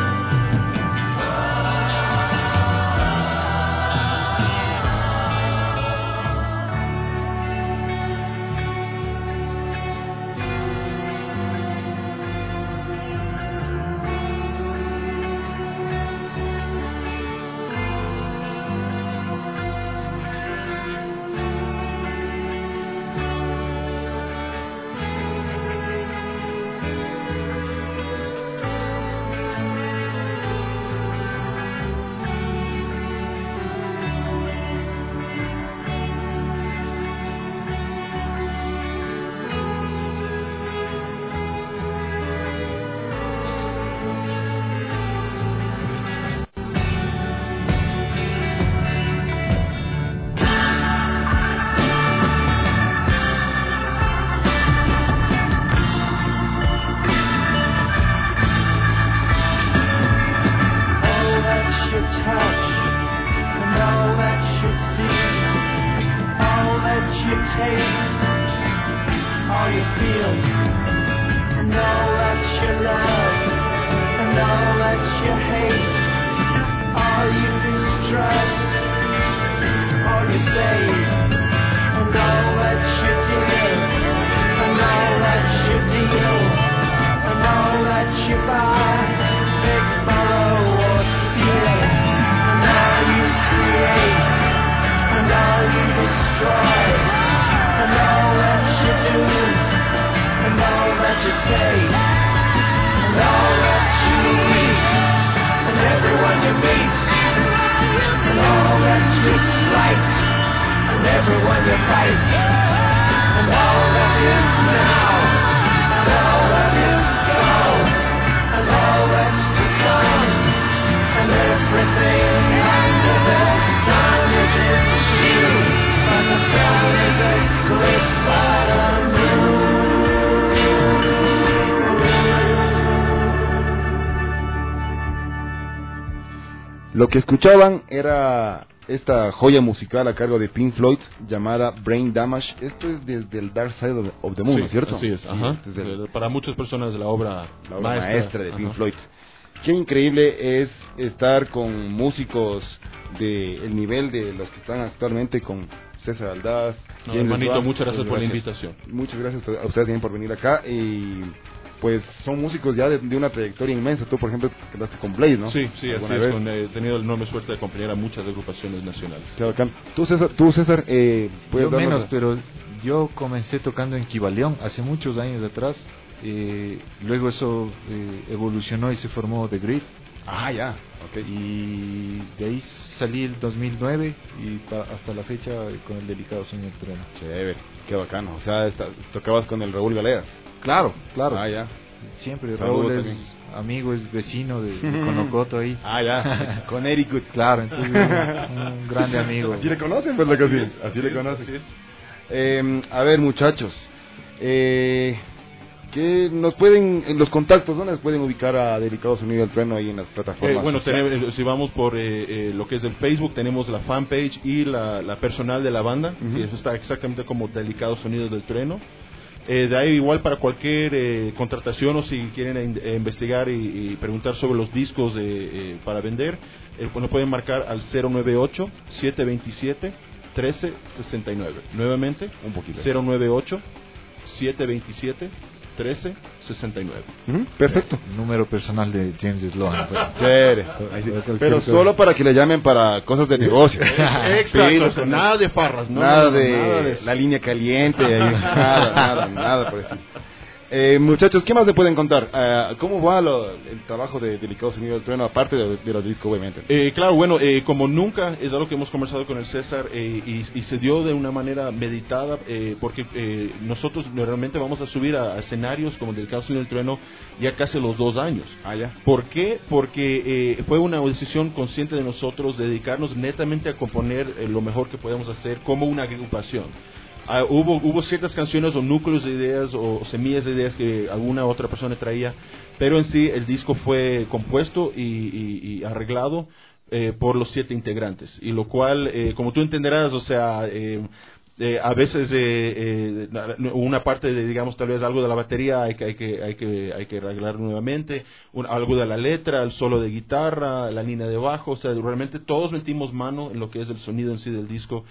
Lo que escuchaban era esta joya musical a cargo de Pink Floyd llamada Brain Damage. Esto es desde el Dark Side of the, of the Moon, Sí, ¿no es cierto? así es, Sí, ajá. desde el- Para muchas personas la obra, la obra maestra, maestra, de Pink ajá. Floyd. Qué increíble es estar con músicos del nivel de los que están actualmente con César Aldaz. No, James hermanito, Brown. muchas gracias por la Gracias. invitación. Muchas gracias a a ustedes también por venir acá y pues son músicos ya de, de una trayectoria inmensa. Tú, por ejemplo, quedaste con Blaze, ¿no? Sí, sí, así ¿Alguna es. vez? Con, eh, he tenido la enorme suerte de acompañar a muchas agrupaciones nacionales. Qué bacán. Tú, César, tú, César eh, ¿puedes Yo darnos menos, la- pero yo comencé tocando en Kibaleón hace muchos años atrás. Eh, luego eso eh, evolucionó y se formó The Grid. Ah, ya, ok. Y de ahí salí el dos mil nueve y pa- hasta la fecha eh, con el delicado Sueño Extremo. Chévere, qué bacano. O sea, está- tocabas con el Raúl Galeas. Claro, claro. Ah, ya. Siempre Saludo Raúl es también. amigo, es vecino de, de Conocoto ahí. Ah, ya. Con Eric Good. Claro, entonces un, un grande amigo. Así le conocen, pues, lo que así, es, así así le es, conocen. así es. Eh, a ver, muchachos, eh, ¿qué nos pueden, en los contactos, dónde nos pueden ubicar a Delicado Sonido del Trueno ahí en las Eh, plataformas? bueno, sociales? tenemos, si vamos por eh, eh, lo que es el Facebook, tenemos la fanpage y la, la personal de la banda, Ujú. y eso está exactamente como Delicado Sonido del Trueno. Eh, de ahí igual para cualquier eh, contratación o si quieren in- eh, investigar y, y preguntar sobre los discos de, eh, para vender, eh, pues nos pueden marcar al cero nueve ocho, siete dos siete, uno tres seis nueve. Nuevamente, Un poquito. cero nueve ocho, siete dos siete, uno tres seis nueve. Ujú, perfecto. Número personal de James Sloan. pues. Chévere. Ahí sí. Pero solo para que le llamen para cosas de negocio. Exacto, Sí, no, o sea, no, nada de farras, no, nada, no, no, de nada de eso. la línea caliente, ahí, nada, nada, nada por eso. Eh, muchachos, ¿qué más le pueden contar? Eh, ¿Cómo va lo- el trabajo de Delicado Sonido del Trueno, aparte de, de los discos, obviamente? Eh, claro, bueno, eh, como nunca es algo que hemos conversado con el César eh, y, y se dio de una manera meditada eh, porque eh, nosotros realmente vamos a subir a, a escenarios como el del Caso del Trueno ya casi los dos años. Ah, ya. ¿Por qué? Porque eh, fue una decisión consciente de nosotros dedicarnos netamente a componer eh, lo mejor que podemos hacer como una agrupación. uh, hubo, hubo ciertas canciones o núcleos de ideas o semillas de ideas que alguna otra persona traía, pero en sí el disco fue compuesto y, y, y arreglado eh, por los siete integrantes, y lo cual, eh, como tú entenderás, o sea... Eh, Eh, a veces eh, eh, una parte de, digamos, tal vez algo de la batería hay que hay que hay que hay que arreglar nuevamente, un, algo de la letra, el solo de guitarra, la línea de bajo, o sea, realmente todos metimos mano en lo que es el sonido en sí del disco,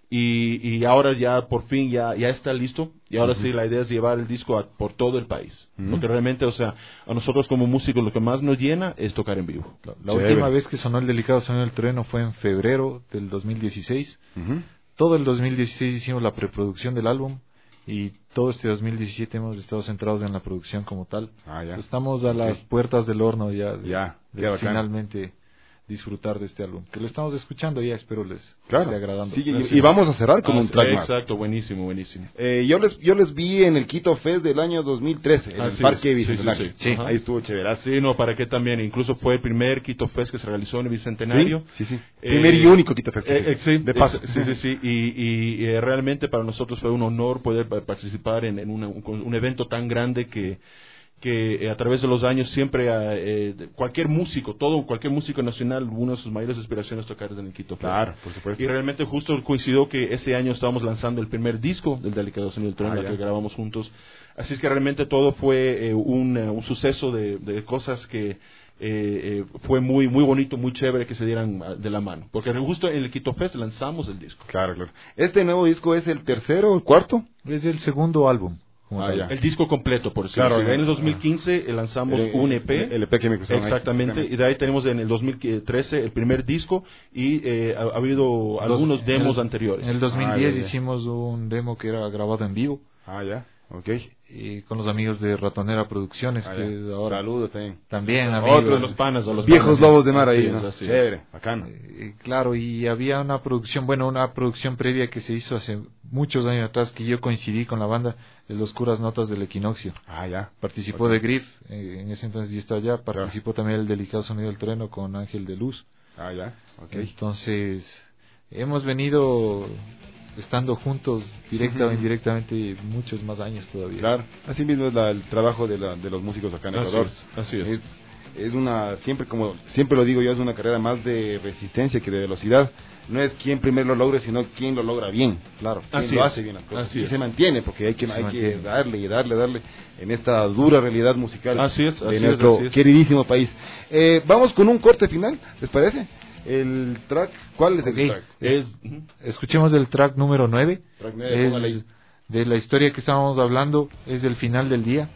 y, y ahora ya por fin ya ya está listo, y ahora uh-huh. sí la idea es llevar el disco a, por todo el país, uh-huh. porque realmente, o sea, a nosotros como músicos lo que más nos llena es tocar en vivo. La, la última vez que sonó el Delicado Sonido del Trueno fue en febrero del dos mil dieciséis. Uh-huh. Todo el dos mil dieciséis hicimos la preproducción del álbum, y todo este dos mil diecisiete hemos estado centrados en la producción como tal. Ah, ya. Estamos a las okay. puertas del horno ya de, ya, de finalmente disfrutar de este álbum, que lo estamos escuchando ya, espero les claro. esté agradando. Sí, y, y vamos a cerrar con ah, un track más. Exacto, buenísimo, buenísimo. Eh, yo les yo les vi en el Quito Fest del año dos mil trece, en Así el Parque es. Bicentenario. Sí, sí, sí. Sí. Ahí estuvo chéverazo. Sí, no, para qué también, incluso fue el primer Quito Fest que se realizó en el Bicentenario. Sí, sí, sí. Eh, primer y único Quito Fest. Eh, eh, sí, de paso. Sí, sí, sí, y, y, y eh, realmente para nosotros fue un honor poder participar en, en una, un, un evento tan grande que que eh, a través de los años siempre eh, cualquier músico, todo cualquier músico nacional, una de sus mayores aspiraciones es tocar desde el Quito Fest. Claro, por supuesto. Y realmente justo coincidió que ese año estábamos lanzando el primer disco del Delicado Sonido del Trueno, ah, que grabamos juntos. Así es que realmente todo fue eh, un, uh, un suceso de, de cosas que eh, eh, fue muy muy bonito, muy chévere que se dieran uh, de la mano. Porque justo en el Quito Fest lanzamos el disco. Claro, claro. ¿Este nuevo disco es el tercero o el cuarto? Es el segundo álbum. Ah, el disco completo, por decirlo. Claro, en el dos mil quince lanzamos el, un E P. El, el E P que me costó. Exactamente, ahí. Y de ahí tenemos en el dos mil trece el primer disco, y eh, ha, ha habido algunos Dos, demos el, anteriores. En el dos mil diez ah, ya, ya. hicimos un demo que era grabado en vivo. Ah, ya. Ok. Y con los amigos de Ratonera Producciones. Ah, que ahora saludos también. También, amigos. Otros los panas. O los viejos panas, lobos de mar ahí, ¿no? Así, chévere, bacano. Eh, claro, y había una producción, bueno, una producción previa que se hizo hace muchos años atrás, que yo coincidí con la banda de Los Curas Notas del Equinoccio. Ah, ya. Participó okay. de Griff, eh, en ese entonces yo estaba allá. Participó ya. también el Delicado Sonido del Trueno con Ángel de Luz. Ah, ya. Okay. Entonces, hemos venido estando juntos directa o indirectamente muchos más años todavía. Claro, así mismo es la, el trabajo de, la, de los músicos acá en Ecuador. Así es, así es. es. Es una, siempre como siempre lo digo yo, es una carrera más de resistencia que de velocidad. No es quien primero lo logre, sino quien lo logra bien. Claro, quien así lo es. hace bien las cosas. Así y es. se mantiene, porque hay que, se hay mantiene. que darle y darle, darle en esta dura realidad musical así es, así de nuestro es, así es. queridísimo país. Eh, vamos con un corte final, ¿les parece? El track, ¿cuál es el okay. track? Es, escuchemos el track número nueve. Track nueve, es de la historia que estábamos hablando, es el final del día.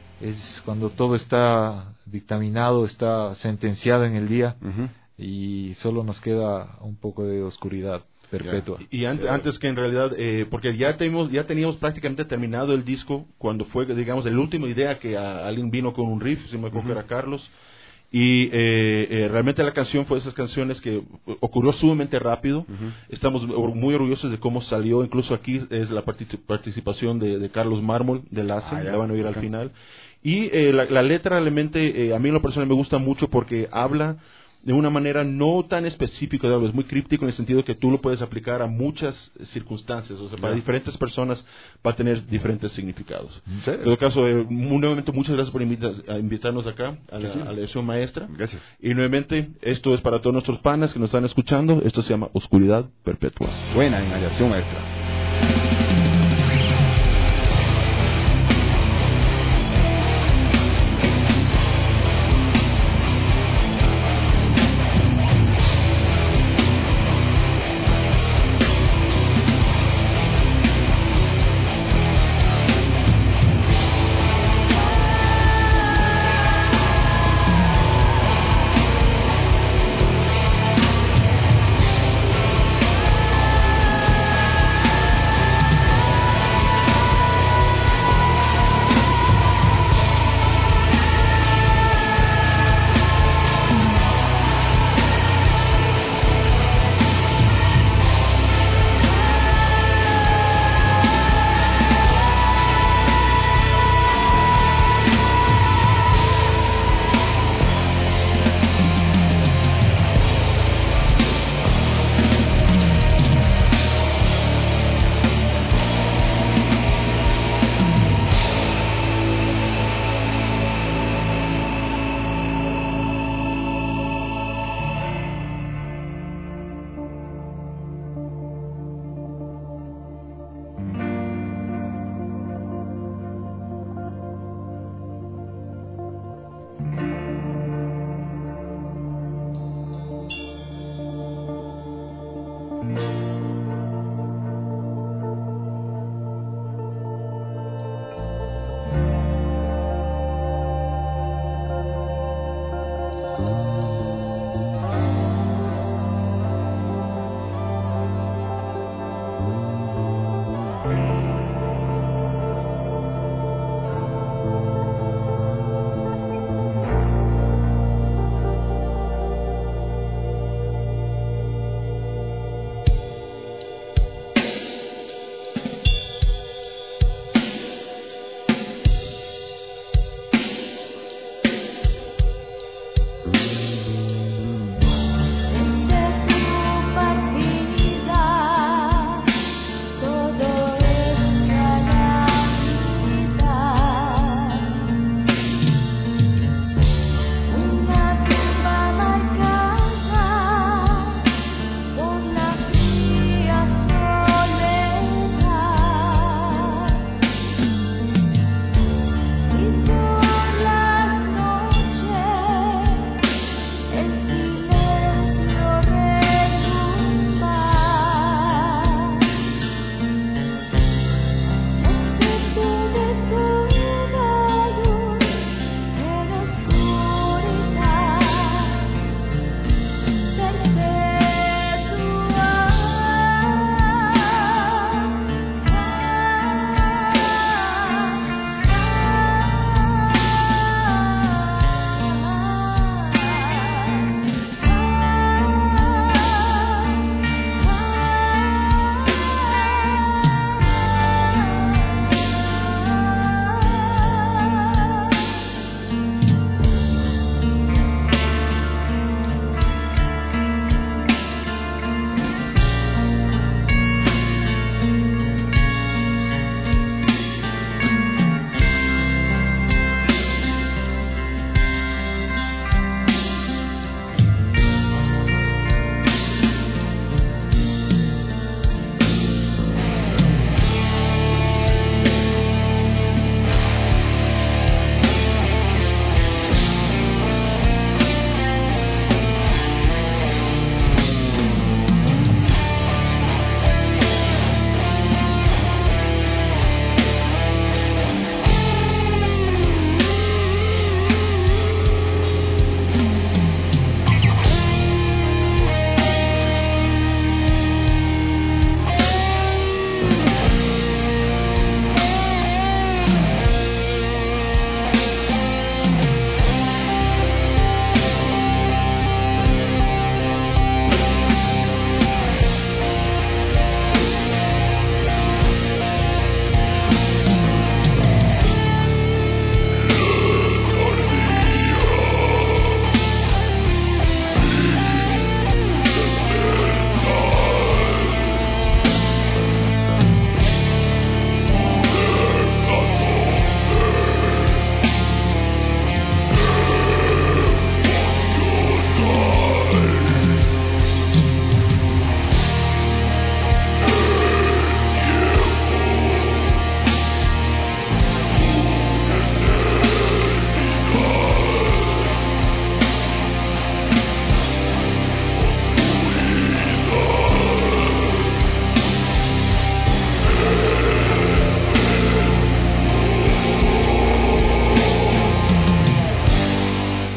Es cuando todo está dictaminado, está sentenciado en el día, uh-huh. y solo nos queda un poco de oscuridad perpetua. Y, y an- sí. antes que en realidad, eh, porque ya teníamos, ya teníamos prácticamente terminado el disco cuando fue, digamos, la última idea que a, alguien vino con un riff, si me acuerdo uh-huh. que era Carlos. Y eh, eh, realmente la canción fue de esas canciones que ocurrió sumamente rápido. Uh-huh. Estamos muy orgullosos de cómo salió. Incluso aquí es la partic- participación de, de Carlos Mármol de Lassen, ah, la van a oír okay. al final. Y eh, la, la letra realmente, eh, a mí en lo personal me gusta mucho porque habla de una manera no tan específica, es muy críptico en el sentido que tú lo puedes aplicar a muchas circunstancias, o sea, para yeah. diferentes personas va a tener diferentes significados. ¿Sí? En todo caso, eh, nuevamente muchas gracias por invita- a invitarnos acá a la, a la lección maestra. Gracias. Y nuevamente, esto es para todos nuestros panas que nos están escuchando, esto se llama Oscuridad Perpetua. Buena en la lección maestra.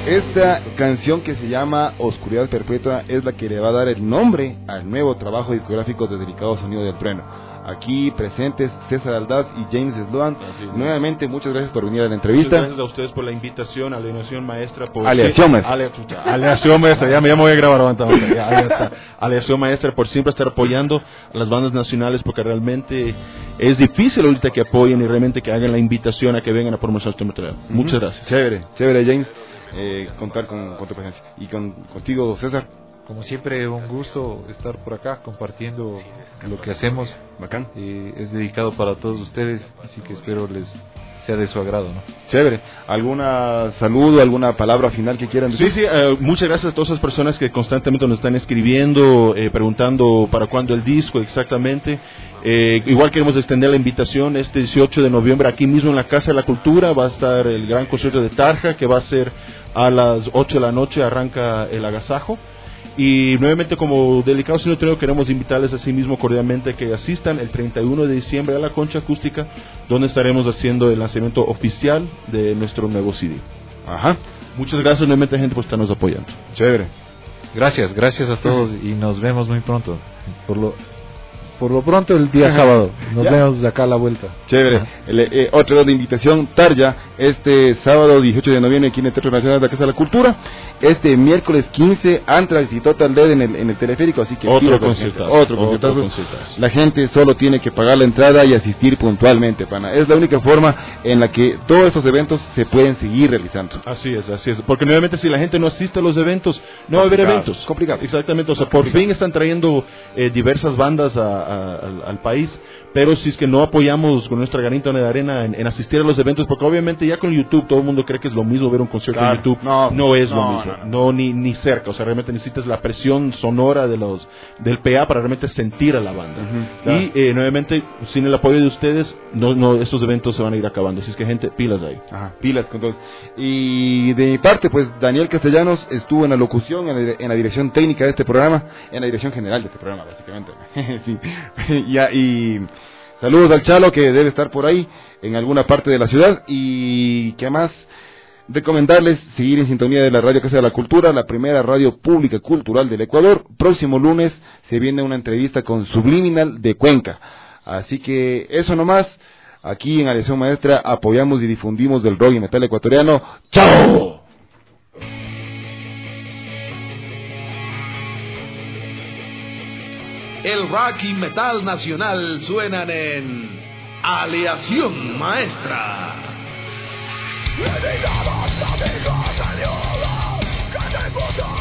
Esta canción que se llama Oscuridad Perpetua es la que le va a dar el nombre al nuevo trabajo discográfico de Delicado Sonido del Trueno. Aquí presentes César Aldaz y James Sloan. Nuevamente, muchas gracias por venir a la entrevista. Muchas gracias a ustedes por la invitación, a la Aleación Maestra. Por Aleación Maestra. Ale, chucha, Aleación Maestra, ya me, ya me voy a grabar aguanta, aguanta, ya, ya está. Aleación Maestra por siempre estar apoyando a las bandas nacionales, porque realmente es difícil ahorita que apoyen y realmente que hagan la invitación a que vengan a promocionar este material. Uh-huh. Muchas gracias. Chévere, chévere, James, eh, contar con, con tu presencia. Y con, contigo, César. Como siempre, un gusto estar por acá compartiendo lo que hacemos. Bacán. Eh, es dedicado para todos ustedes, así que espero les sea de su agrado, ¿no? Chévere. ¿Alguna saludo, alguna palabra final que quieran decir? Sí, sí, uh, muchas gracias a todas esas personas que constantemente nos están escribiendo, eh, preguntando para cuándo el disco exactamente. Eh, igual queremos extender la invitación este dieciocho de noviembre aquí mismo en la Casa de la Cultura. Va a estar el gran concierto de Tarja, que va a ser a las ocho de la noche, arranca el agasajo. Y nuevamente, como Delicado Sonido del Trueno, queremos invitarles así mismo cordialmente que asistan el treinta y uno de diciembre a la Concha Acústica, donde estaremos haciendo el lanzamiento oficial de nuestro nuevo C D. Ajá. Muchas gracias nuevamente, gente, por estarnos apoyando. Chévere. Gracias, gracias a todos y nos vemos muy pronto. Por lo Por lo pronto el día sábado. Nos ya. vemos acá a la vuelta. Chévere. El, eh, otra de invitación, Tarja, este sábado dieciocho de noviembre aquí en el Teatro Nacional de la Casa de la Cultura. Este miércoles quince, Anthrax y Total Dead en el, en el teleférico, así que otro conciertazo. Otro conciertazo. La gente solo tiene que pagar la entrada y asistir puntualmente, pana. Es la única forma en la que todos estos eventos se pueden seguir realizando. Así es, así es. Porque nuevamente si la gente no asiste a los eventos, no va a haber eventos. Complicado. Exactamente. O sea, por fin están trayendo eh, diversas bandas a, a, al, al país, pero si es que no apoyamos con nuestra granita de arena en, en asistir a los eventos, porque obviamente ya con YouTube todo el mundo cree que es lo mismo ver un concierto claro. en YouTube. No, no es no, lo mismo. No, no ni, ni cerca. O sea, realmente necesitas la presión sonora de los del P A para realmente sentir a la banda. Uh-huh, claro. Y eh, nuevamente, sin el apoyo de ustedes, no, no, estos eventos se van a ir acabando. Así es que, gente, pilas ahí. Ajá, pilas con todos. Y de mi parte, pues Daniel Castellanos estuvo en la locución, en la, en la dirección técnica de este programa, en la dirección general de este programa, básicamente. Sí. y, y saludos al Chalo, que debe estar por ahí en alguna parte de la ciudad. Y que más recomendarles seguir en sintonía de la Radio Casa de la Cultura, la primera radio pública cultural del Ecuador. Próximo lunes se viene una entrevista con Subliminal de Cuenca. Así que eso nomás. Aquí en Aleación Maestra apoyamos y difundimos del rock y metal ecuatoriano. ¡Chao! El rock y metal nacional suenan en Aleación Maestra. Le digamos amigos, aliados, que te